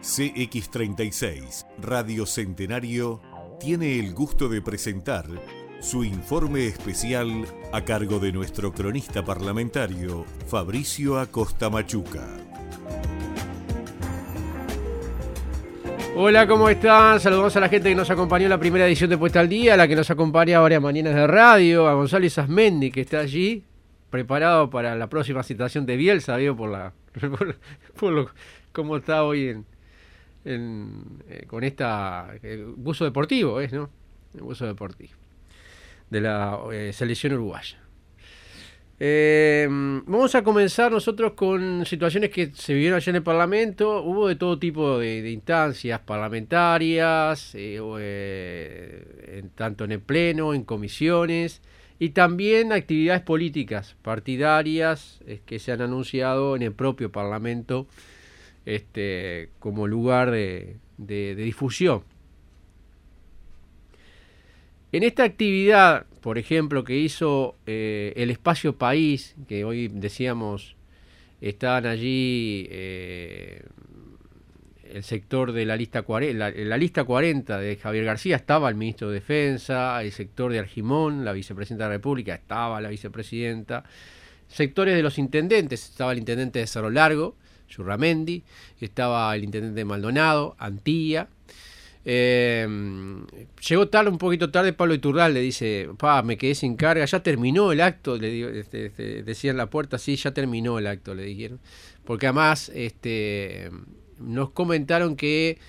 CX36 Radio Centenario tiene el gusto de presentar su informe especial a cargo de nuestro cronista parlamentario Fabricio Acosta Machuca. Hola, ¿cómo están? Saludamos a la gente que nos acompañó en la primera edición de Puesta al Día, a la que nos acompaña varias mañanas de radio, a Gonzalo Isasmendi, que está allí, preparado para la próxima citación de Bielsa, ¿vio? Cómo está hoy con esta buzo deportivo, ¿no? El buzo deportivo de la selección uruguaya. Vamos a comenzar nosotros con situaciones que se vivieron allá en el Parlamento. Hubo de todo tipo de instancias parlamentarias, tanto en el Pleno, en comisiones, y también actividades políticas partidarias que se han anunciado en el propio Parlamento como lugar de difusión. En esta actividad, por ejemplo, que hizo el Espacio País, que hoy decíamos estaban allí el sector de la lista 40, la lista 40 de Javier García, estaba el ministro de Defensa, el sector de Argimón, la vicepresidenta de la República, estaba la vicepresidenta, sectores de los intendentes, estaba el intendente de Cerro Largo, Yurramendi, estaba el intendente de Maldonado, Antilla. Llegó tarde, un poquito tarde, Pablo Iturral le dice: me quedé sin carga, ya terminó el acto, le digo, decía en la puerta, sí, ya terminó el acto, le dijeron, porque además nos comentaron que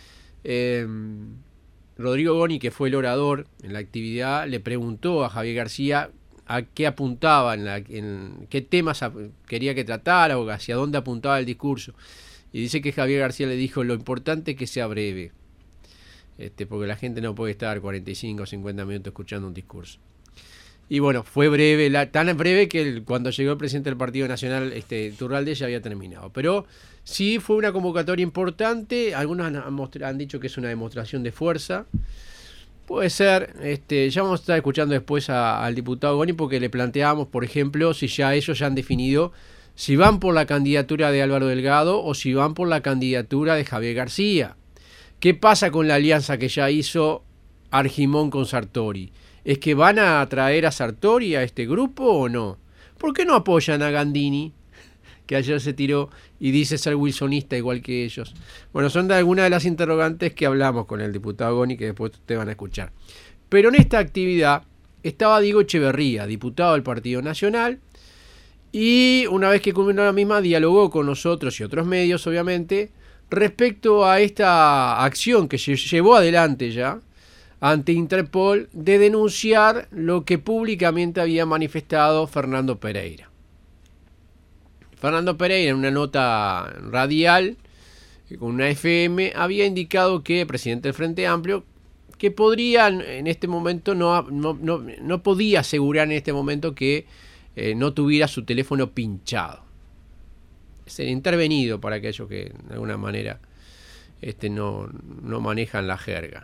Rodrigo Goni, que fue el orador en la actividad, le preguntó a Javier García a qué apuntaba, en qué temas quería que tratara o hacia dónde apuntaba el discurso, y dice que Javier García le dijo: lo importante es que sea breve. Porque la gente no puede estar 45 o 50 minutos escuchando un discurso. Y bueno, fue breve, tan breve que cuando llegó el presidente del Partido Nacional, Iturralde, ya había terminado. Pero sí fue una convocatoria importante, algunos han dicho que es una demostración de fuerza. Puede ser, ya vamos a estar escuchando después al diputado Goni, porque le planteamos, por ejemplo, si ya ellos ya han definido si van por la candidatura de Álvaro Delgado o si van por la candidatura de Javier García. ¿Qué pasa con la alianza que ya hizo Argimón con Sartori? ¿Es que van a atraer a Sartori a este grupo o no? ¿Por qué no apoyan a Gandini, que ayer se tiró y dice ser wilsonista igual que ellos? Bueno, son de algunas de las interrogantes que hablamos con el diputado Goni, que después ustedes van a escuchar. Pero en esta actividad estaba Diego Echeverría, diputado del Partido Nacional, y una vez que culminó la misma, dialogó con nosotros y otros medios, obviamente, respecto a esta acción que se llevó adelante ya ante Interpol de denunciar lo que públicamente había manifestado Fernando Pereira. Fernando Pereira, en una nota radial con una FM, había indicado que el presidente del Frente Amplio, que podría en este momento no podía asegurar en este momento que no tuviera su teléfono pinchado. Ser intervenido para aquellos que de alguna manera no manejan la jerga.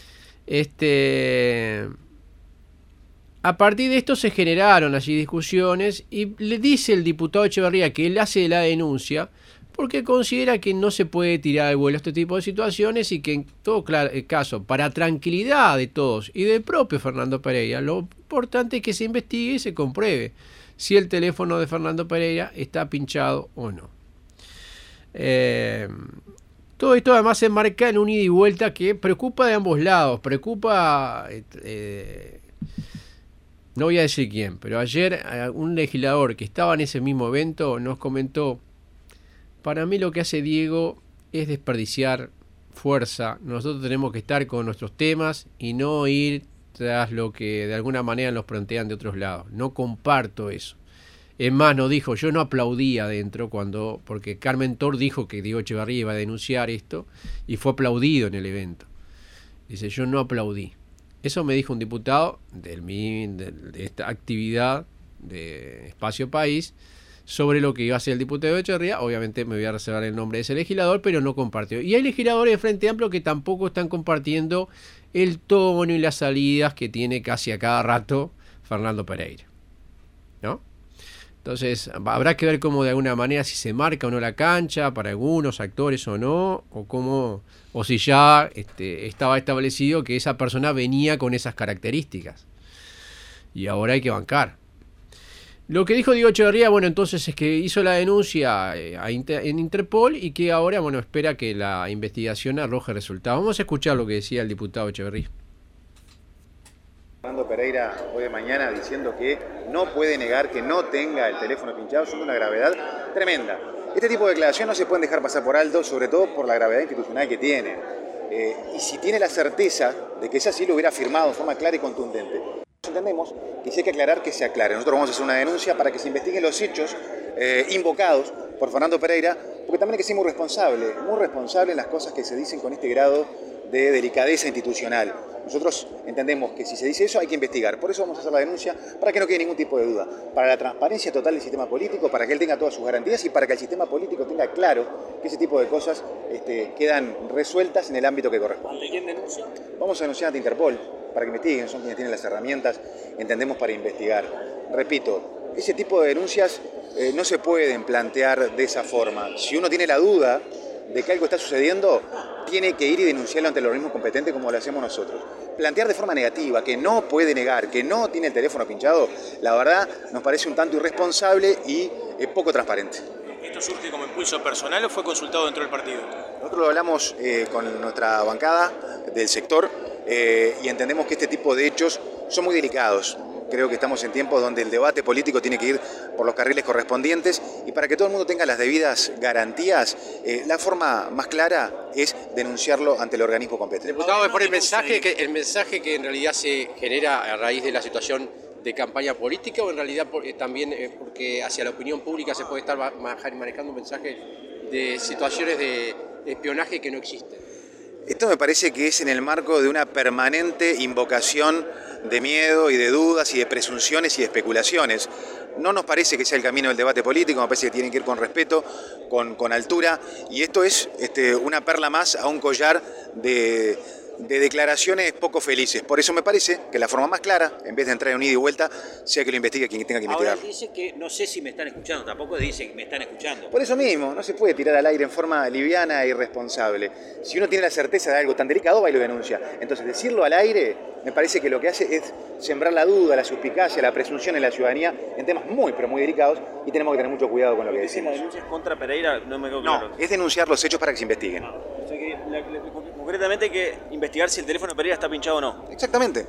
A partir de esto se generaron allí discusiones y le dice el diputado Echeverría que él hace la denuncia porque considera que no se puede tirar al vuelo este tipo de situaciones y que en todo caso, para tranquilidad de todos y del propio Fernando Pereira, lo importante es que se investigue y se compruebe si el teléfono de Fernando Pereira está pinchado o no. Todo esto además se enmarca en un ida y vuelta que preocupa de ambos lados. Preocupa, no voy a decir quién, pero ayer un legislador que estaba en ese mismo evento nos comentó: para mí lo que hace Diego es desperdiciar fuerza. Nosotros tenemos que estar con nuestros temas y no ir tras lo que de alguna manera nos plantean de otros lados. No comparto eso. Es más, nos dijo, yo no aplaudí adentro porque Carmen Tor dijo que Diego Echeverría iba a denunciar esto y fue aplaudido en el evento. Dice, yo no aplaudí. Eso me dijo un diputado de esta actividad de Espacio País sobre lo que iba a hacer el diputado Echeverría. Obviamente me voy a reservar el nombre de ese legislador, pero no compartió. Y hay legisladores de Frente Amplio que tampoco están compartiendo el tono y las salidas que tiene casi a cada rato Fernando Pereira, ¿no? Entonces habrá que ver cómo de alguna manera si se marca o no la cancha para algunos actores o no, o si ya estaba establecido que esa persona venía con esas características. Y ahora hay que bancar. Lo que dijo Diego Echeverría, bueno, entonces es que hizo la denuncia en Interpol y que ahora, bueno, espera que la investigación arroje resultados. Vamos a escuchar lo que decía el diputado Echeverría. Fernando Pereira hoy de mañana diciendo que no puede negar que no tenga el teléfono pinchado, son de una gravedad tremenda. Este tipo de declaraciones no se pueden dejar pasar por alto, sobre todo por la gravedad institucional que tienen. Y si tiene la certeza de que es así, lo hubiera afirmado de forma clara y contundente. Entendemos que si hay que aclarar, que se aclare. Nosotros vamos a hacer una denuncia para que se investiguen los hechos invocados por Fernando Pereira, porque también hay que ser muy responsable en las cosas que se dicen con este grado de delicadeza institucional. Nosotros entendemos que si se dice eso hay que investigar. Por eso vamos a hacer la denuncia, para que no quede ningún tipo de duda. Para la transparencia total del sistema político, para que él tenga todas sus garantías y para que el sistema político tenga claro que ese tipo de cosas quedan resueltas en el ámbito que corresponde. ¿Ante quién denuncia? Vamos a denunciar ante Interpol, para que investiguen, son quienes tienen las herramientas, entendemos, para investigar. Repito, ese tipo de denuncias no se pueden plantear de esa forma. Si uno tiene la duda de que algo está sucediendo, tiene que ir y denunciarlo ante el organismo competente como lo hacemos nosotros. Plantear de forma negativa que no puede negar, que no tiene el teléfono pinchado, la verdad nos parece un tanto irresponsable y poco transparente. ¿Esto surge como impulso personal o fue consultado dentro del partido? Nosotros lo hablamos con nuestra bancada del sector y entendemos que este tipo de hechos son muy delicados. Creo que estamos en tiempos donde el debate político tiene que ir por los carriles correspondientes y para que todo el mundo tenga las debidas garantías, la forma más clara es denunciarlo ante el organismo competente. Diputado, por el mensaje que en realidad se genera a raíz de la situación de campaña política, o en realidad también porque hacia la opinión pública se puede estar manejando un mensaje de situaciones de espionaje que no existen. Esto me parece que es en el marco de una permanente invocación de miedo y de dudas y de presunciones y de especulaciones. No nos parece que sea el camino del debate político, me parece que tiene que ir con respeto, con altura, y esto es una perla más a un collar de declaraciones poco felices. Por eso me parece que la forma más clara, en vez de entrar en un ida y vuelta, sea que lo investigue quien tenga que investigar. Ahora dice que no sé si me están escuchando, tampoco dice que me están escuchando. Por eso mismo, no se puede tirar al aire en forma liviana e irresponsable. Si uno tiene la certeza de algo tan delicado, va y lo denuncia. Entonces, decirlo al aire, me parece que lo que hace es sembrar la duda, la suspicacia, la presunción en la ciudadanía en temas muy, pero muy delicados, y tenemos que tener mucho cuidado con lo que decimos. ¿La denuncia es contra Pereira? No me quedó claro. No, es denunciar los hechos para que se investiguen. O sea que concretamente hay que investigar si el teléfono de Pereira está pinchado o no. Exactamente.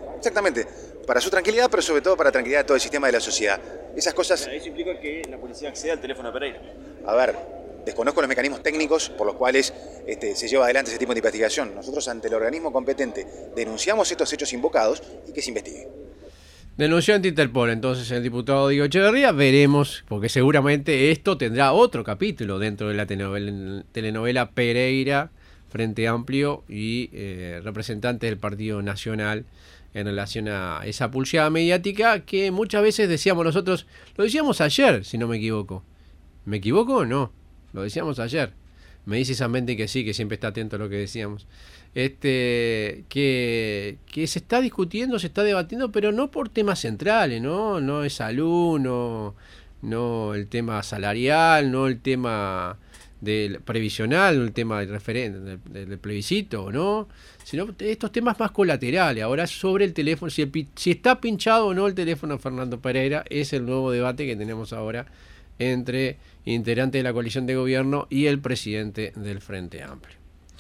Para su tranquilidad, pero sobre todo para la tranquilidad de todo el sistema de la sociedad. Esas cosas... Eso implica que la policía acceda al teléfono de Pereira. A ver, desconozco los mecanismos técnicos por los cuales se lleva adelante ese tipo de investigación. Nosotros, ante el organismo competente, denunciamos estos hechos invocados y que se investigue. Denunció ante Interpol entonces el diputado Diego Echeverría. Veremos, porque seguramente esto tendrá otro capítulo dentro de la telenovela Pereira, Frente Amplio y representantes del Partido Nacional, en relación a esa pulseada mediática que muchas veces decíamos nosotros. Lo decíamos ayer, si no me equivoco. ¿Me equivoco o no? Lo decíamos ayer. Me dice esa mente que sí, que siempre está atento a lo que decíamos. Que se está discutiendo, se está debatiendo, pero no por temas centrales, ¿no? No es salud, no el tema salarial, no el tema del previsional, no el tema del referente, del plebiscito, ¿no? Sino estos temas más colaterales. Ahora sobre el teléfono, si está pinchado o no el teléfono de Fernando Pereira, es el nuevo debate que tenemos ahora entre integrantes de la coalición de gobierno y el presidente del Frente Amplio.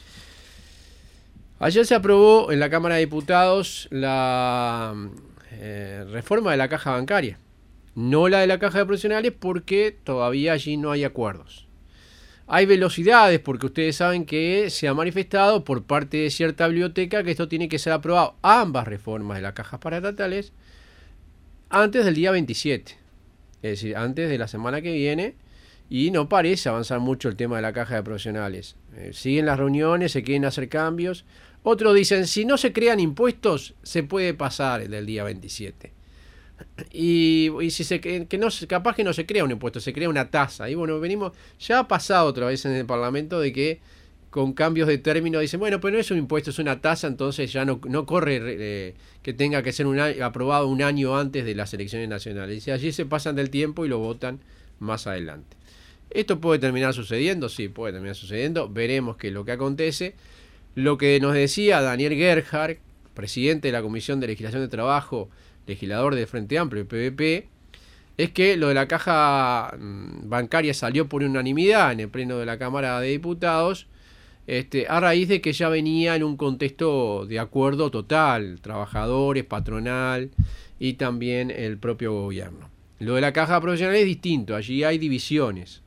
Ayer se aprobó en la Cámara de Diputados la reforma de la caja bancaria, no la de la caja de profesionales, porque todavía allí no hay acuerdos. Hay velocidades, porque ustedes saben que se ha manifestado por parte de cierta biblioteca que esto tiene que ser aprobado, ambas reformas de las cajas paraestatales, antes del día 27, es decir, antes de la semana que viene, y no parece avanzar mucho el tema de la caja de profesionales. Siguen las reuniones, se quieren hacer cambios. Otros dicen, si no se crean impuestos, se puede pasar el del día 27. Y si capaz que no se crea un impuesto, se crea una tasa. Y bueno, ya ha pasado otra vez en el Parlamento de que con cambios de término dicen, bueno, pero no es un impuesto, es una tasa, entonces ya no corre que tenga que ser aprobado un año antes de las elecciones nacionales. Dice, allí se pasan del tiempo y lo votan más adelante. ¿Esto puede terminar sucediendo? Sí, puede terminar sucediendo. Veremos qué es lo que acontece. Lo que nos decía Daniel Gerhard, presidente de la Comisión de Legislación de Trabajo, legislador del Frente Amplio, el PVP, es que lo de la caja bancaria salió por unanimidad en el pleno de la Cámara de Diputados, a raíz de que ya venía en un contexto de acuerdo total, trabajadores, patronal y también el propio gobierno. Lo de la caja profesional es distinto, allí hay divisiones.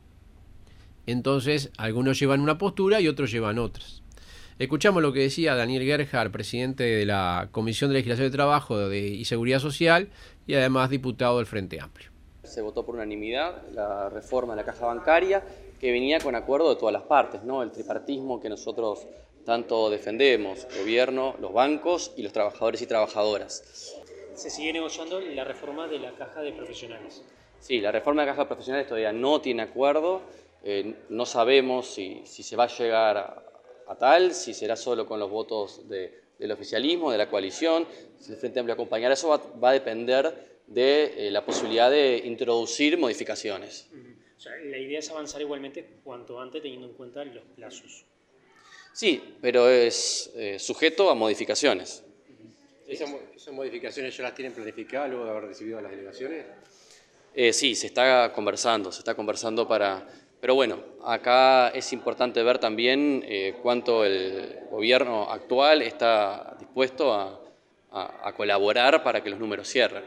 Entonces, algunos llevan una postura y otros llevan otras. Escuchamos lo que decía Daniel Gerhard, presidente de la Comisión de Legislación de Trabajo y Seguridad Social y además diputado del Frente Amplio. Se votó por unanimidad la reforma de la caja bancaria, que venía con acuerdo de todas las partes, ¿no? El tripartismo que nosotros tanto defendemos, gobierno, los bancos y los trabajadores y trabajadoras. Se sigue negociando la reforma de la caja de profesionales. Sí, la reforma de la caja de profesionales todavía no tiene acuerdo, no sabemos si se va a llegar a tal, si será solo con los votos del oficialismo, de la coalición, si el Frente Amplio acompañará, eso va a depender de la posibilidad de introducir modificaciones. O sea, la idea es avanzar igualmente cuanto antes teniendo en cuenta los plazos. Sí, pero es sujeto a modificaciones. ¿Esas modificaciones ya las tienen planificadas luego de haber recibido a las delegaciones? Sí, se está conversando para... Pero bueno, acá es importante ver también cuánto el gobierno actual está dispuesto a colaborar para que los números cierren.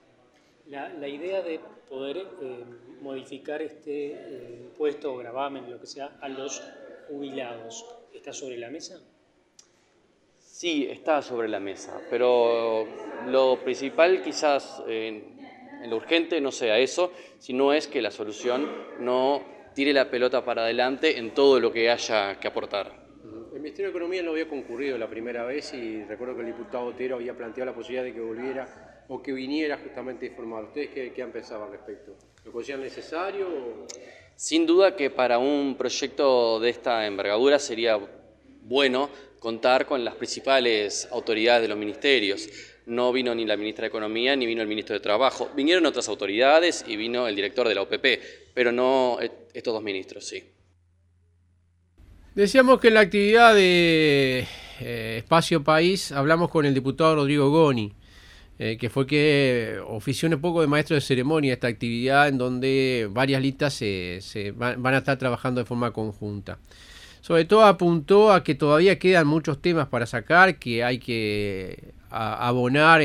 La idea de poder modificar este impuesto o gravamen, lo que sea, a los jubilados, ¿está sobre la mesa? Sí, está sobre la mesa, pero lo principal quizás en lo urgente no sea eso, sino es que la solución no tire la pelota para adelante en todo lo que haya que aportar. El Ministerio de Economía no había concurrido la primera vez y recuerdo que el diputado Otero había planteado la posibilidad de que volviera o que viniera justamente a informar. ¿Ustedes qué han pensado al respecto? ¿Lo consideran necesario? Sin duda que para un proyecto de esta envergadura sería bueno contar con las principales autoridades de los ministerios. No vino ni la ministra de Economía ni vino el ministro de Trabajo. Vinieron otras autoridades y vino el director de la OPP, pero no estos dos ministros, sí. Decíamos que en la actividad de Espacio País hablamos con el diputado Rodrigo Goni, que fue que ofició un poco de maestro de ceremonia esta actividad en donde varias listas se van a estar trabajando de forma conjunta. Sobre todo apuntó a que todavía quedan muchos temas para sacar, que hay que abonar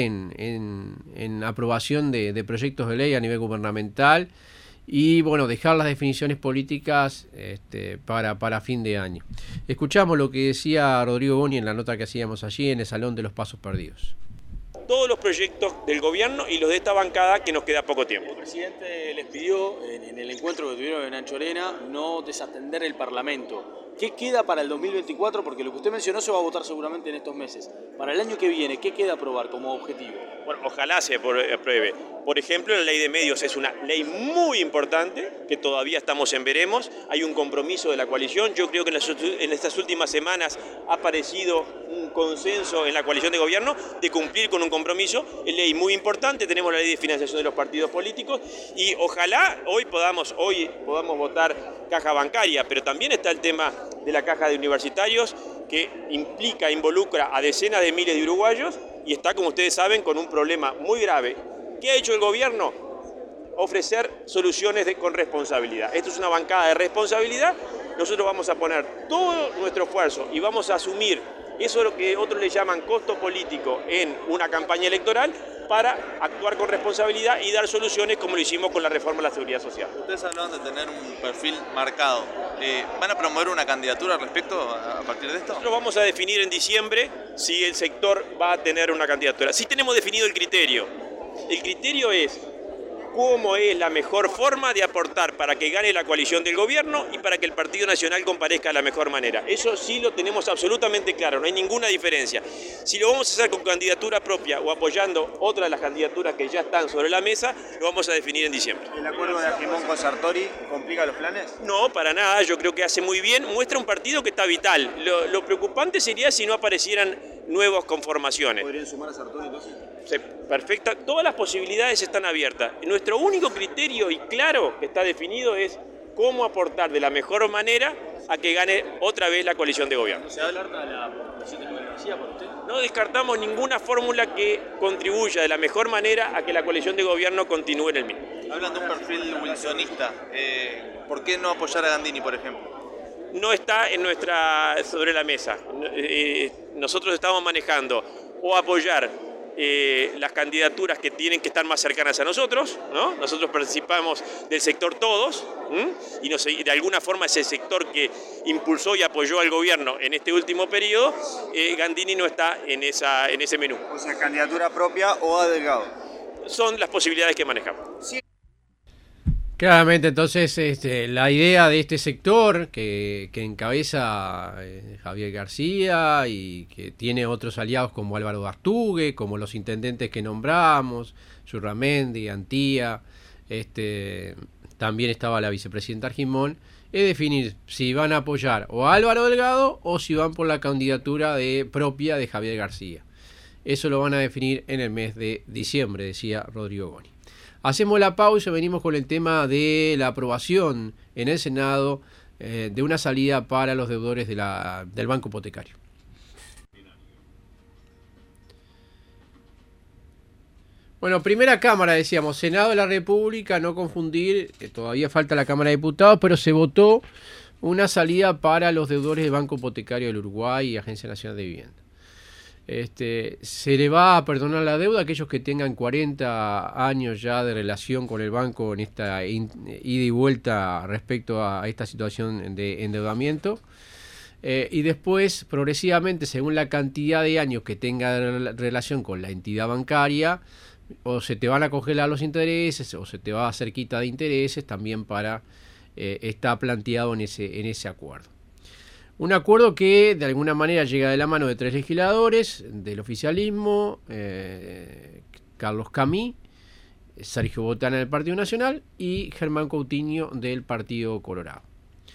en aprobación de proyectos de ley a nivel gubernamental y bueno, dejar las definiciones políticas para fin de año. Escuchamos lo que decía Rodrigo Goni en la nota que hacíamos allí en el Salón de los Pasos Perdidos. Todos los proyectos del gobierno y los de esta bancada que nos queda poco tiempo. El presidente les pidió en el encuentro que tuvieron en Anchorena no desatender el Parlamento. ¿Qué queda para el 2024? Porque lo que usted mencionó se va a votar seguramente en estos meses. Para el año que viene, ¿qué queda aprobar como objetivo? Bueno, ojalá se apruebe. Por ejemplo, la ley de medios es una ley muy importante que todavía estamos en veremos. Hay un compromiso de la coalición. Yo creo que en estas últimas semanas ha aparecido un consenso en la coalición de gobierno de cumplir con un compromiso. Es ley muy importante. Tenemos la ley de financiación de los partidos políticos y ojalá hoy podamos votar caja bancaria, pero también está el tema de la caja de universitarios que involucra a decenas de miles de uruguayos y está, como ustedes saben, con un problema muy grave. ¿Qué ha hecho el gobierno? Ofrecer soluciones con responsabilidad. Esto es una bancada de responsabilidad. Nosotros vamos a poner todo nuestro esfuerzo y vamos a asumir eso es lo que otros le llaman costo político en una campaña electoral para actuar con responsabilidad y dar soluciones como lo hicimos con la reforma de la seguridad social. Ustedes hablaban de tener un perfil marcado. ¿Van a promover una candidatura al respecto a partir de esto? Nosotros vamos a definir en diciembre si el sector va a tener una candidatura. Sí tenemos definido el criterio. El criterio es cómo es la mejor forma de aportar para que gane la coalición del gobierno y para que el Partido Nacional comparezca de la mejor manera. Eso sí lo tenemos absolutamente claro, no hay ninguna diferencia. Si lo vamos a hacer con candidatura propia o apoyando otra de las candidaturas que ya están sobre la mesa, lo vamos a definir en diciembre. ¿El acuerdo de Argimón con Sartori complica los planes? No, para nada, yo creo que hace muy bien, muestra un partido que está vital. Lo preocupante sería si no aparecieran nuevas conformaciones. ¿Podrían sumar a Sartori entonces? Perfecta, todas las posibilidades están abiertas. Nuestro único criterio y claro que está definido es cómo aportar de la mejor manera a que gane otra vez la coalición de gobierno. ¿Se descarta la postulación de Luis García por usted? No descartamos ninguna fórmula que contribuya de la mejor manera a que la coalición de gobierno continúe en el mismo. Hablan de un perfil wilsonista. ¿Por qué no apoyar a Gandini, por ejemplo? No está sobre la mesa. Nosotros estamos manejando o apoyar las candidaturas que tienen que estar más cercanas a nosotros, ¿no? Nosotros participamos del sector todos, y de alguna forma ese sector que impulsó y apoyó al gobierno en este último periodo, Gandini no está en ese menú. O sea, candidatura propia o a Delgado. Son las posibilidades que manejamos. Sí. Claramente, entonces, la idea de este sector que encabeza Javier García y que tiene otros aliados como Álvaro Bartugue, como los intendentes que nombramos, Surramendi, Antía, también estaba la vicepresidenta Argimón, es definir si van a apoyar o a Álvaro Delgado o si van por la candidatura propia de Javier García. Eso lo van a definir en el mes de diciembre, decía Rodrigo Goni. Hacemos la pausa y venimos con el tema de la aprobación en el Senado de una salida para los deudores del Banco Hipotecario. Bueno, primera Cámara, decíamos, Senado de la República, no confundir, todavía falta la Cámara de Diputados, pero se votó una salida para los deudores del Banco Hipotecario del Uruguay y Agencia Nacional de Vivienda. Se le va a perdonar la deuda a aquellos que tengan 40 años ya de relación con el banco en esta ida y vuelta respecto a esta situación de endeudamiento, y después progresivamente, según la cantidad de años que tenga relación con la entidad bancaria, o se te van a congelar los intereses o se te va a hacer quita de intereses también está planteado en ese acuerdo. Un acuerdo que de alguna manera llega de la mano de 3 legisladores del oficialismo, Carlos Camí, Sergio Botana del Partido Nacional y Germán Coutinho del Partido Colorado.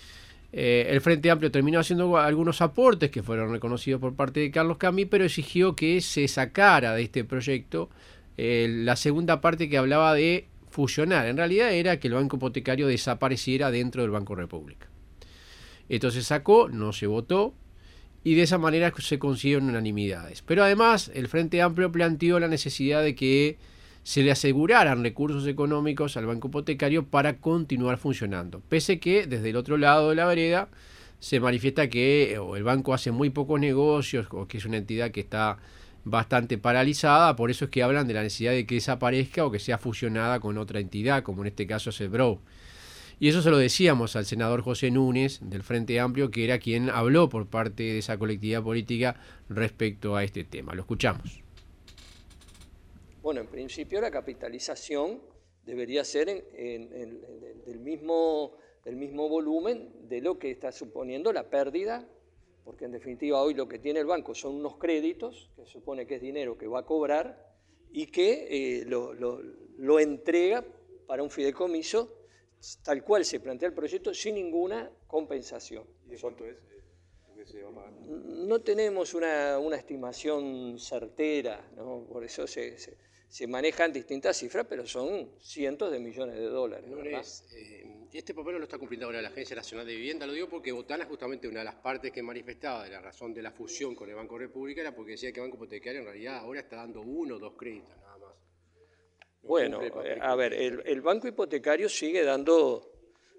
El Frente Amplio terminó haciendo algunos aportes que fueron reconocidos por parte de Carlos Camí, pero exigió que se sacara de este proyecto la segunda parte que hablaba de fusionar. En realidad era que el Banco Hipotecario desapareciera dentro del Banco República. Entonces sacó, no se votó, y de esa manera se consiguieron unanimidades. Pero además el Frente Amplio planteó la necesidad de que se le aseguraran recursos económicos al Banco Hipotecario para continuar funcionando. Pese que desde el otro lado de la vereda se manifiesta que el banco hace muy pocos negocios o que es una entidad que está bastante paralizada, por eso es que hablan de la necesidad de que desaparezca o que sea fusionada con otra entidad, como en este caso es el BROW. Y eso se lo decíamos al senador José Núñez del Frente Amplio, que era quien habló por parte de esa colectividad política respecto a este tema. Lo escuchamos. Bueno, en principio la capitalización debería ser del mismo volumen de lo que está suponiendo la pérdida, porque en definitiva hoy lo que tiene el banco son unos créditos, que se supone que es dinero que va a cobrar, y que lo entrega para un fideicomiso tal cual se plantea el proyecto, sin ninguna compensación. ¿Y de cuánto es lo que se va a pagar? No tenemos una estimación certera, ¿no? Por eso se manejan distintas cifras, pero son cientos de millones de dólares. Este papel no lo está cumpliendo ahora la Agencia Nacional de Vivienda, lo digo porque Botana justamente una de las partes que manifestaba de la razón de la fusión con el Banco República era porque decía que el Banco Hipotecario en realidad ahora está dando 1 o 2 créditos nada más. Bueno, a ver, el Banco Hipotecario sigue dando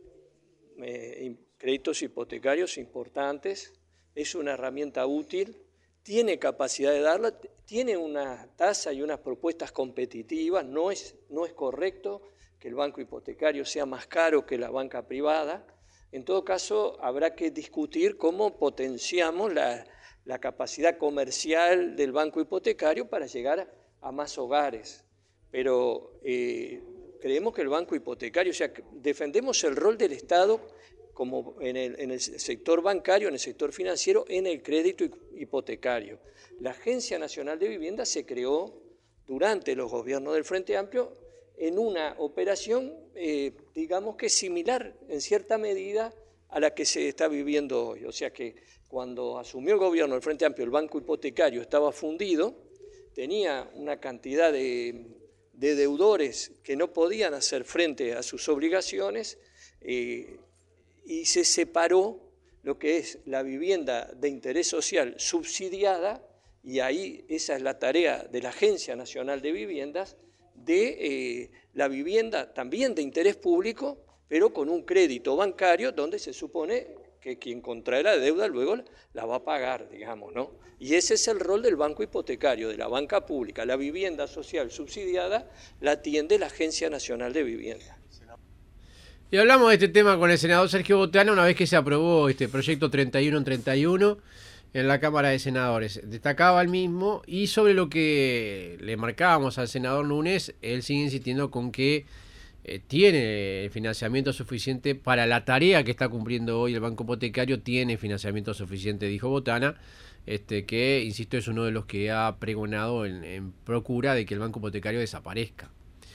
créditos hipotecarios importantes, es una herramienta útil, tiene capacidad de darla, tiene una tasa y unas propuestas competitivas, no es correcto que el banco hipotecario sea más caro que la banca privada. En todo caso, habrá que discutir cómo potenciamos la capacidad comercial del banco hipotecario para llegar a más hogares. Pero creemos que el banco hipotecario, o sea, defendemos el rol del Estado como en el sector bancario, en el sector financiero, en el crédito hipotecario. La Agencia Nacional de Vivienda se creó durante los gobiernos del Frente Amplio en una operación, digamos que similar en cierta medida a la que se está viviendo hoy. O sea que cuando asumió el gobierno del Frente Amplio, el banco hipotecario estaba fundido, tenía una cantidad de deudores que no podían hacer frente a sus obligaciones y se separó lo que es la vivienda de interés social subsidiada, y ahí esa es la tarea de la Agencia Nacional de Viviendas, de la vivienda también de interés público, pero con un crédito bancario donde se supone que quien contrae la deuda luego la va a pagar, digamos, ¿no? Y ese es el rol del banco hipotecario, de la banca pública. La vivienda social subsidiada la atiende la Agencia Nacional de Vivienda. Y hablamos de este tema con el senador Sergio Botana una vez que se aprobó este proyecto 31 en 31 en la Cámara de Senadores. Destacaba el mismo, y sobre lo que le marcábamos al senador Núñez, él sigue insistiendo con que tiene el financiamiento suficiente para la tarea que está cumpliendo hoy el banco hipotecario, tiene financiamiento suficiente, dijo Botana, que, insisto, es uno de los que ha pregonado en procura de que el banco hipotecario desaparezca.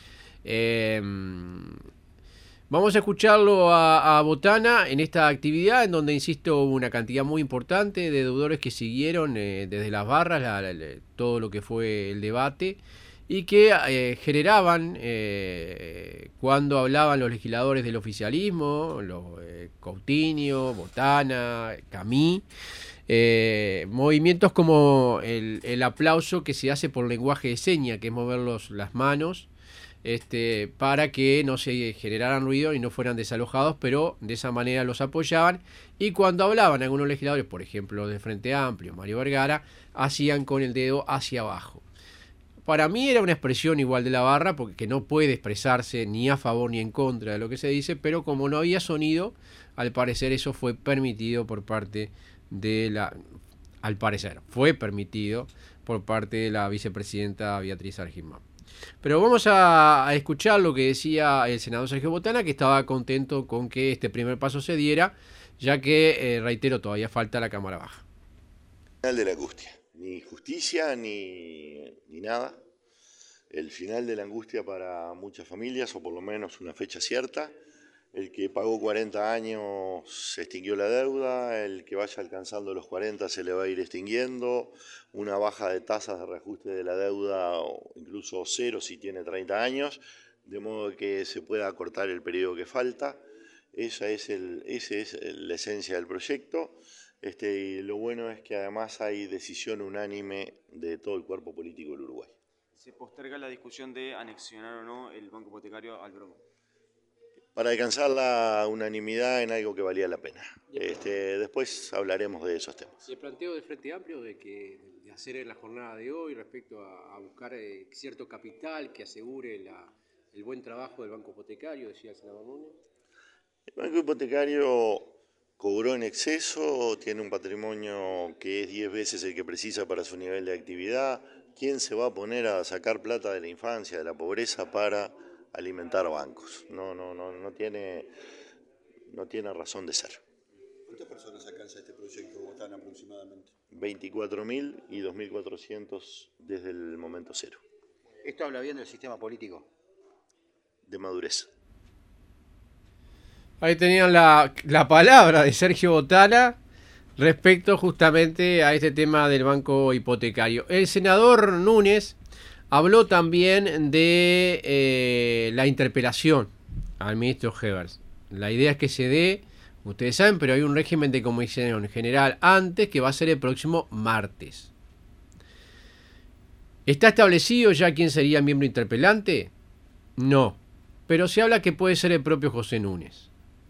Vamos a escucharlo a Botana en esta actividad en donde, insisto, hubo una cantidad muy importante de deudores que siguieron desde las barras todo lo que fue el debate, y que generaban, cuando hablaban los legisladores del oficialismo, Coutinho, Botana, Camí, movimientos como el aplauso que se hace por lenguaje de señas, que es mover las manos, para que no se generaran ruido y no fueran desalojados, pero de esa manera los apoyaban. Y cuando hablaban algunos legisladores, por ejemplo de Frente Amplio, Mario Vergara, hacían con el dedo hacia abajo. Para mí era una expresión igual de la barra, porque no puede expresarse ni a favor ni en contra de lo que se dice, pero como no había sonido, al parecer eso fue permitido por parte de fue permitido por parte de la vicepresidenta Beatriz Argimón. Pero vamos a escuchar lo que decía el senador Sergio Botana, que estaba contento con que este primer paso se diera, ya que, reitero, todavía falta la Cámara Baja. Final de la angustia, ni justicia ni nada. El final de la angustia para muchas familias, o por lo menos una fecha cierta. El que pagó 40 años se extinguió la deuda, el que vaya alcanzando los 40 se le va a ir extinguiendo, una baja de tasas de reajuste de la deuda, o incluso cero si tiene 30 años, de modo que se pueda acortar el periodo que falta. Esa es la esencia del proyecto. Y lo bueno es que además hay decisión unánime de todo el cuerpo político del Uruguay. ¿Se posterga la discusión de anexionar o no el banco hipotecario al Bromo? Para alcanzar la unanimidad en algo que valía la pena. Después hablaremos de esos temas. ¿Y el planteo del Frente Amplio de hacer en la jornada de hoy respecto a buscar cierto capital que asegure el buen trabajo del banco hipotecario, decía el senador Núñez? El banco hipotecario cobró en exceso, tiene un patrimonio que es 10 veces el que precisa para su nivel de actividad. ¿Quién se va a poner a sacar plata de la infancia, de la pobreza, para alimentar bancos? No tiene razón de ser. ¿Cuántas personas alcanza este proyecto, Botana, aproximadamente? 24.000 y 2.400 desde el momento cero. ¿Esto habla bien del sistema político? De madurez. Ahí tenían la palabra de Sergio Botana respecto justamente a este tema del banco hipotecario. El senador Núñez habló también de la interpelación al ministro Hebers. La idea es que se dé, ustedes saben, pero hay un régimen de comisión general antes, que va a ser el próximo martes. ¿Está establecido ya quién sería el miembro interpelante? No, pero se habla que puede ser el propio José Núñez.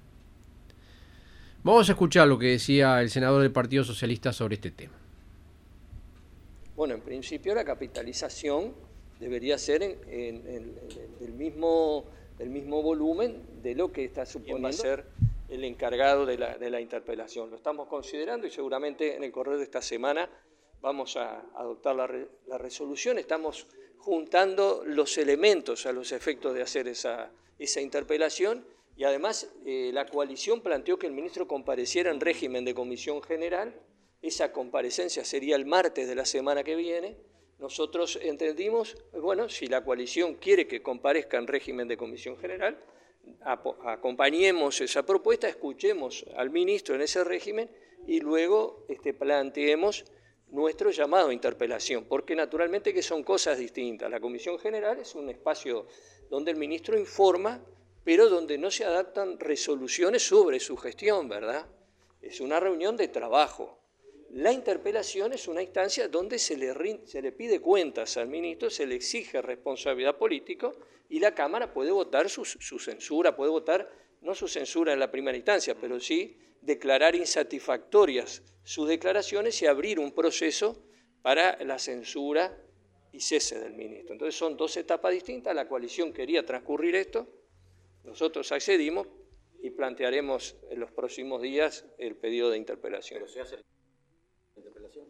Vamos a escuchar lo que decía el senador del Partido Socialista sobre este tema. Bueno, en principio la capitalización debería ser del mismo volumen de lo que está suponiendo ser el encargado de la interpelación. Lo estamos considerando y seguramente en el correr de esta semana vamos a adoptar la resolución. Estamos juntando los elementos a los efectos de hacer esa interpelación, y además la coalición planteó que el ministro compareciera en régimen de comisión general. Esa comparecencia sería el martes de la semana que viene. Nosotros entendimos, bueno, si la coalición quiere que comparezca en régimen de comisión general, acompañemos esa propuesta, escuchemos al ministro en ese régimen y luego planteemos nuestro llamado a interpelación, porque naturalmente que son cosas distintas. La Comisión General es un espacio donde el ministro informa, pero donde no se adaptan resoluciones sobre su gestión, ¿verdad? Es una reunión de trabajo. La interpelación es una instancia donde se le pide cuentas al ministro, se le exige responsabilidad política y la Cámara puede votar su censura, puede votar no su censura en la primera instancia, pero sí declarar insatisfactorias sus declaraciones y abrir un proceso para la censura y cese del ministro. Entonces son dos etapas distintas. La coalición quería transcurrir esto, nosotros accedimos y plantearemos en los próximos días el pedido de interpelación. ¿Pero se hace la interpelación?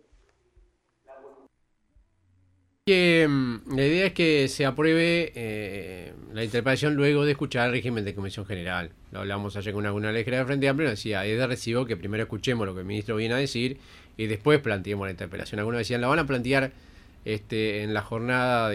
La idea es que se apruebe la interpelación luego de escuchar el régimen de comisión general. Lo hablamos ayer con alguna legisladora de Frente Amplio, decía, es de recibo que primero escuchemos lo que el ministro viene a decir y después planteemos la interpelación. Algunos decían, la van a plantear en la jornada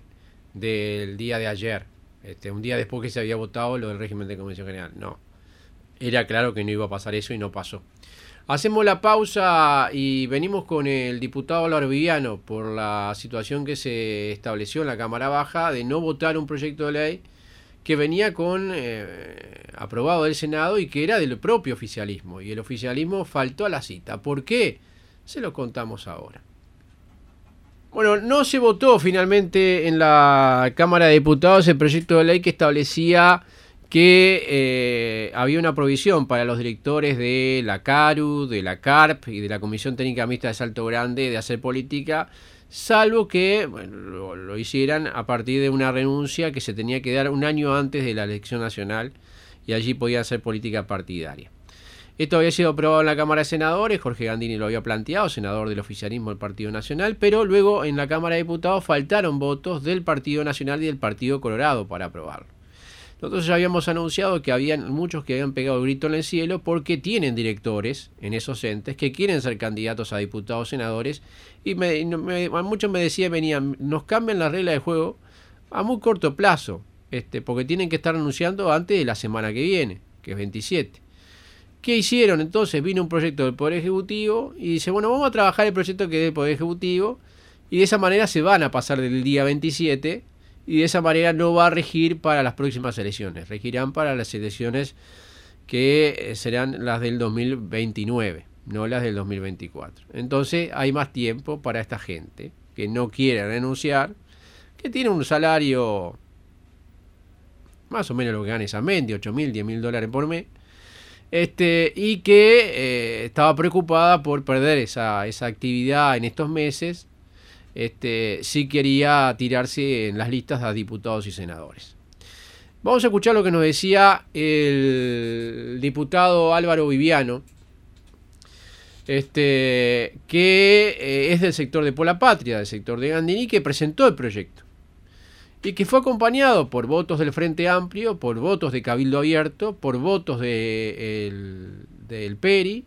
del día de ayer, un día después que se había votado lo del régimen de comisión general. No, era claro que no iba a pasar eso y no pasó. Hacemos la pausa y venimos con el diputado Álvaro Viviano por la situación que se estableció en la Cámara Baja de no votar un proyecto de ley que venía con aprobado del Senado y que era del propio oficialismo. Y el oficialismo faltó a la cita. ¿Por qué? Se lo contamos ahora. Bueno, no se votó finalmente en la Cámara de Diputados el proyecto de ley que establecía que había una provisión para los directores de la CARU, de la CARP y de la Comisión Técnica Mixta de Salto Grande de hacer política, salvo que lo hicieran a partir de una renuncia que se tenía que dar un año antes de la elección nacional y allí podía hacer política partidaria. Esto había sido aprobado en la Cámara de Senadores, Jorge Gandini lo había planteado, senador del oficialismo del Partido Nacional, pero luego en la Cámara de Diputados faltaron votos del Partido Nacional y del Partido Colorado para aprobarlo. Nosotros ya habíamos anunciado que habían muchos que habían pegado el grito en el cielo porque tienen directores en esos entes que quieren ser candidatos a diputados, senadores, y muchos me decían, nos cambian la regla de juego a muy corto plazo, porque tienen que estar anunciando antes de la semana que viene, que es 27. ¿Qué hicieron? Entonces vino un proyecto del Poder Ejecutivo y dice, bueno, vamos a trabajar el proyecto que es del Poder Ejecutivo y de esa manera se van a pasar del día 27 y de esa manera no va a regir para las próximas elecciones, regirán para las elecciones que serán las del 2029, no las del 2024. Entonces hay más tiempo para esta gente que no quiere renunciar, que tiene un salario más o menos lo que gana esa Mendy, $8.000, $10.000 por mes, y que estaba preocupada por perder esa actividad en estos meses, si quería tirarse en las listas a diputados y senadores. Vamos a escuchar lo que nos decía el diputado Álvaro Viviano, que es del sector de Por la Patria, del sector de Gandini, que presentó el proyecto y que fue acompañado por votos del Frente Amplio, por votos de Cabildo Abierto, por votos del PERI,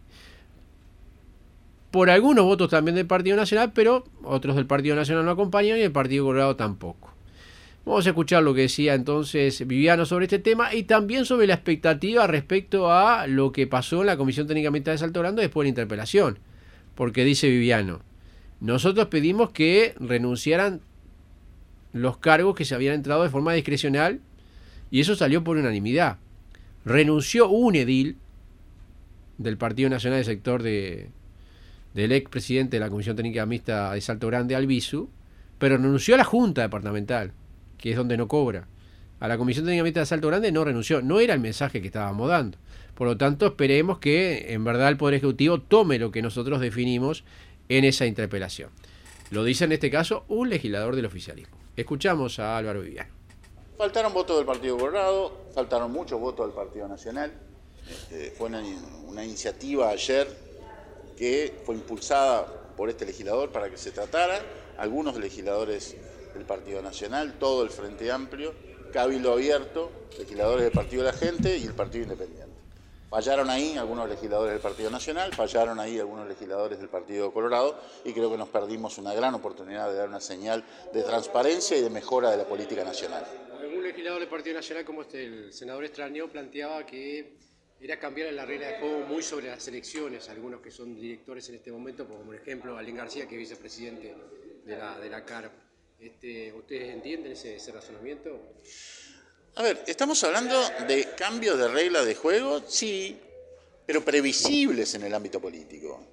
por algunos votos también del Partido Nacional, pero otros del Partido Nacional no acompañan y el Partido Colorado tampoco. Vamos a escuchar lo que decía entonces Viviano sobre este tema y también sobre la expectativa respecto a lo que pasó en la Comisión Técnica Mixta de Salto Grande después de la interpelación. Porque dice Viviano, nosotros pedimos que renunciaran los cargos que se habían entrado de forma discrecional y eso salió por unanimidad. Renunció un edil del Partido Nacional del sector del expresidente de la Comisión Técnica Mixta de Salto Grande, Albizu, pero renunció a la Junta Departamental, que es donde no cobra. A la Comisión Técnica Mixta de Salto Grande no renunció, no era el mensaje que estábamos dando. Por lo tanto, esperemos que en verdad el Poder Ejecutivo tome lo que nosotros definimos en esa interpelación. Lo dice en este caso un legislador del oficialismo. Escuchamos a Álvaro Viviano. Faltaron votos del Partido Colorado, faltaron muchos votos del Partido Nacional. Fue una iniciativa ayer que fue impulsada por este legislador para que se tratara. Algunos legisladores el Partido Nacional, todo el Frente Amplio, Cabildo Abierto, legisladores del Partido de la Gente y el Partido Independiente. Fallaron ahí algunos legisladores del Partido Nacional, fallaron ahí algunos legisladores del Partido Colorado y creo que nos perdimos una gran oportunidad de dar una señal de transparencia y de mejora de la política nacional. Algún legislador del Partido Nacional, como el senador Estrañó, planteaba que era cambiar la regla de juego muy sobre las elecciones, algunos que son directores en este momento, como por ejemplo Alén García, que es vicepresidente de la CARP. ¿Ustedes entienden ese razonamiento? A ver, ¿estamos hablando de cambios de regla de juego? Sí, pero previsibles en el ámbito político.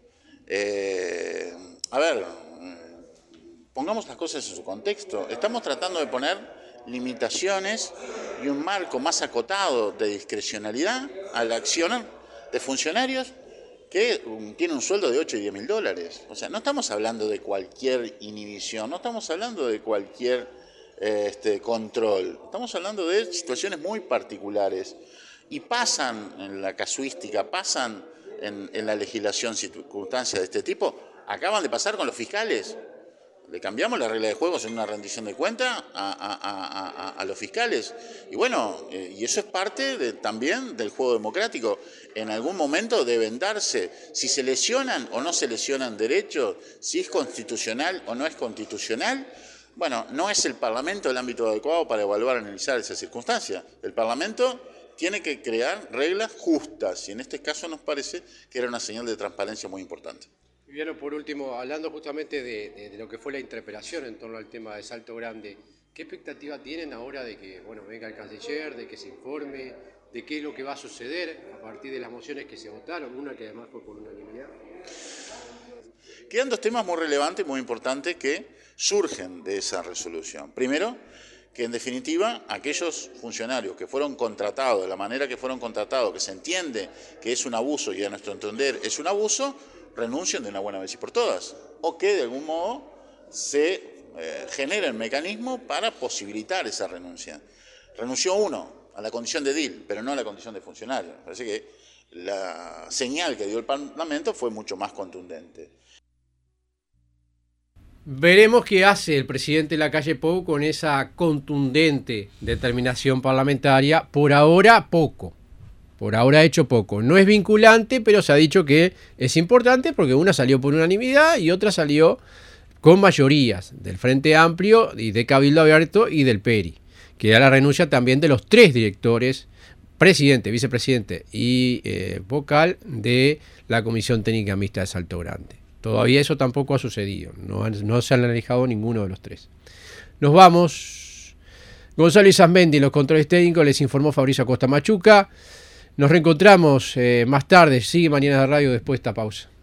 Pongamos las cosas en su contexto. Estamos tratando de poner limitaciones y un marco más acotado de discrecionalidad a la acción de funcionarios que tienen un sueldo de 8 y 10 mil dólares. O sea, no estamos hablando de cualquier inhibición, no estamos hablando de cualquier control. Estamos hablando de situaciones muy particulares y pasan en la casuística, pasan en la legislación circunstancias de este tipo. Acaban de pasar con los fiscales. Le cambiamos la regla de juegos en una rendición de cuenta a los fiscales. Y bueno, y eso es parte también del juego democrático. En algún momento deben darse, si se lesionan o no se lesionan derechos, si es constitucional o no es constitucional. Bueno, no es el Parlamento el ámbito adecuado para evaluar y analizar esas circunstancias. El Parlamento tiene que crear reglas justas y en este caso nos parece que era una señal de transparencia muy importante. Y bien, por último, hablando justamente de lo que fue la interpelación en torno al tema de Salto Grande, ¿qué expectativa tienen ahora de que venga el canciller, de que se informe, de qué es lo que va a suceder a partir de las mociones que se votaron, una que además fue por unanimidad? Quedan dos temas muy relevantes, muy importantes que surgen de esa resolución. Primero, que en definitiva aquellos funcionarios que fueron contratados de la manera que fueron contratados, que se entiende que es un abuso y a nuestro entender es un abuso, renuncien de una buena vez y por todas, o que de algún modo se genere el mecanismo para posibilitar esa renuncia. Renunció uno a la condición de edil, pero no a la condición de funcionario. Parece que la señal que dio el Parlamento fue mucho más contundente. Veremos qué hace el presidente Lacalle Pou con esa contundente determinación parlamentaria. Por ahora, poco. Por ahora ha hecho poco. No es vinculante, pero se ha dicho que es importante porque una salió por unanimidad y otra salió con mayorías del Frente Amplio y de Cabildo Abierto y del PERI. Que da la renuncia también de los 3 directores, presidente, vicepresidente y vocal de la Comisión Técnica Mixta de Salto Grande. Todavía eso tampoco ha sucedido. No se han alejado ninguno de los 3. Nos vamos. Gonzalo Izamendi, los controles técnicos, les informó Fabricio Acosta Machuca. Nos reencontramos más tarde, sigue Mañana de Radio después de esta pausa.